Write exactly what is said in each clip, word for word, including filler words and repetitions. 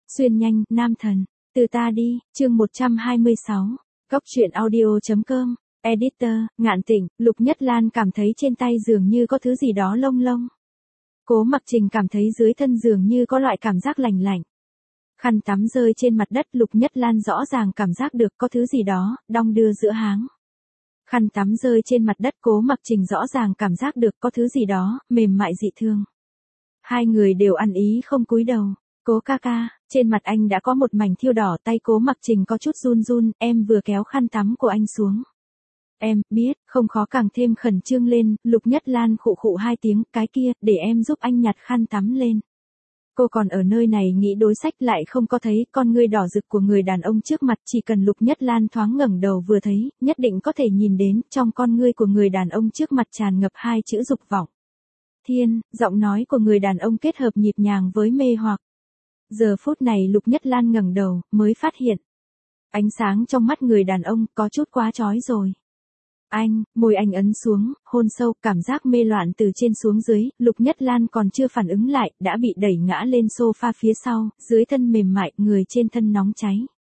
Xuyên nhanh, nam thần. Từ ta đi, chương một trăm hai mươi sáu. Góc truyện audio.com. Editor, Ngạn Tịnh. Lục Nhất Lan cảm thấy trên tay dường như có thứ gì đó lông lông. Cố Mặc Trình cảm thấy dưới thân dường như có loại cảm giác lạnh lạnh. Khăn tắm rơi trên mặt đất, Lục Nhất Lan rõ ràng cảm giác được có thứ gì đó đong đưa giữa háng. Khăn tắm rơi trên mặt đất, Cố Mặc Trình rõ ràng cảm giác được có thứ gì đó mềm mại dị thường. Hai người đều ăn ý không cúi đầu. Cố ca ca, trên mặt anh đã có một mảnh thiêu đỏ, tay Cố Mặc Trình có chút run run, em vừa kéo khăn tắm của anh xuống. Em biết, không khó, càng thêm khẩn trương lên. Lục Nhất Lan khụ khụ hai tiếng, cái kia, để em giúp anh nhặt khăn tắm lên. Cô còn ở nơi này nghĩ đối sách, lại không có thấy con ngươi đỏ rực của người đàn ông trước mặt. Chỉ cần Lục Nhất Lan thoáng ngẩng đầu vừa thấy, nhất định có thể nhìn đến trong con ngươi của người đàn ông trước mặt tràn ngập hai chữ dục vọng. Thiên, giọng nói của người đàn ông kết hợp nhịp nhàng với mê hoặc. Giờ phút này Lục Nhất Lan ngẩng đầu, mới phát hiện. Ánh sáng trong mắt người đàn ông có chút quá chói rồi. Anh, môi anh ấn xuống, hôn sâu, cảm giác mê loạn từ trên xuống dưới. Lục Nhất Lan còn chưa phản ứng lại, đã bị đẩy ngã lên sofa phía sau, dưới thân mềm mại, người trên thân nóng cháy.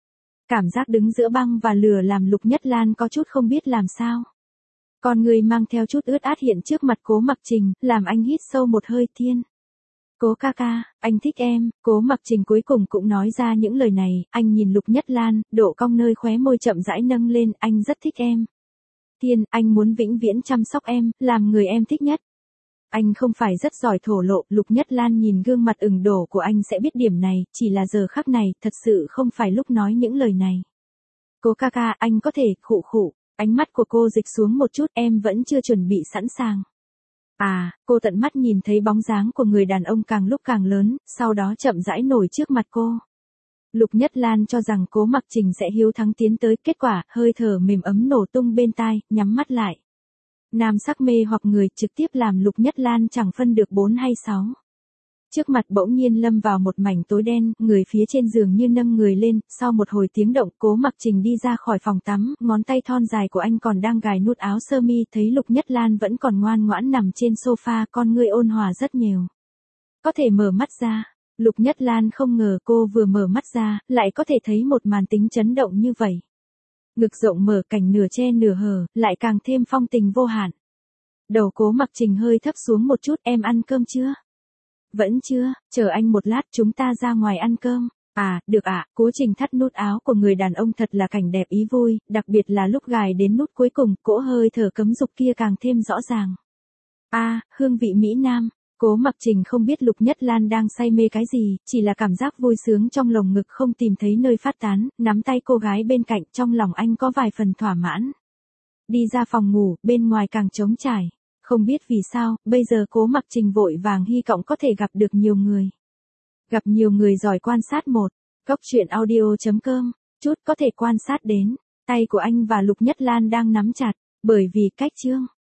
Cảm giác đứng giữa băng và lửa làm Lục Nhất Lan có chút không biết làm sao. Con người mang theo chút ướt át hiện trước mặt Cố Mặc Trình, làm anh hít sâu một hơi. Thiên. Cố ca ca, anh thích em. Cố Mặc Trình cuối cùng cũng nói ra những lời này. Anh nhìn Lục Nhất Lan, độ cong nơi khóe môi chậm rãi nâng lên. Anh rất thích em. Thiên, anh muốn vĩnh viễn chăm sóc em, làm người em thích nhất. Anh không phải rất giỏi thổ lộ. Lục Nhất Lan nhìn gương mặt ửng đổ của anh sẽ biết điểm này. Chỉ là giờ khắc này, thật sự không phải lúc nói những lời này. Cố ca ca, anh có thể, khụ khụ. Ánh mắt của cô dịch xuống một chút, em vẫn chưa chuẩn bị sẵn sàng. À, cô tận mắt nhìn thấy bóng dáng của người đàn ông càng lúc càng lớn, sau đó chậm rãi nổi trước mặt cô. Lục Nhất Lan cho rằng Cố Mặc Trình sẽ hiếu thắng tiến tới, kết quả, hơi thở mềm ấm nổ tung bên tai, nhắm mắt lại. Nam sắc mê hoặc người, trực tiếp làm Lục Nhất Lan chẳng phân được bốn hay sáu. Trước mặt bỗng nhiên lâm vào một mảnh tối đen, người phía trên giường như nâng người lên, sau một hồi tiếng động, Cố Mặc Trình đi ra khỏi phòng tắm, ngón tay thon dài của anh còn đang gài nút áo sơ mi, thấy Lục Nhất Lan vẫn còn ngoan ngoãn nằm trên sofa, con ngươi ôn hòa rất nhiều. Có thể mở mắt ra. Lục Nhất Lan không ngờ cô vừa mở mắt ra, lại có thể thấy một màn tính chấn động như vậy. Ngực rộng mở, cảnh nửa che nửa hở, lại càng thêm phong tình vô hạn. Đầu Cố Mặc Trình hơi thấp xuống một chút, em ăn cơm chưa? Vẫn chưa, chờ anh một lát, chúng ta ra ngoài ăn cơm. À, được ạ. Cố Trình thắt nút áo của người đàn ông thật là cảnh đẹp ý vui, đặc biệt là lúc gài đến nút cuối cùng, cỗ hơi thở cấm dục kia càng thêm rõ ràng. À, hương vị Mỹ Nam. Cố Mặc Trình không biết Lục Nhất Lan đang say mê cái gì, chỉ là cảm giác vui sướng trong lồng ngực không tìm thấy nơi phát tán, nắm tay cô gái bên cạnh, trong lòng anh có vài phần thỏa mãn. Đi ra phòng ngủ, bên ngoài càng trống trải. Không biết vì sao, bây giờ Cố Mặc Trình vội vàng hy vọng có thể gặp được nhiều người. Gặp nhiều người giỏi quan sát một. Góc truyện audio.com. Chút có thể quan sát đến. Tay của anh và Lục Nhất Lan đang nắm chặt, bởi vì cách chương.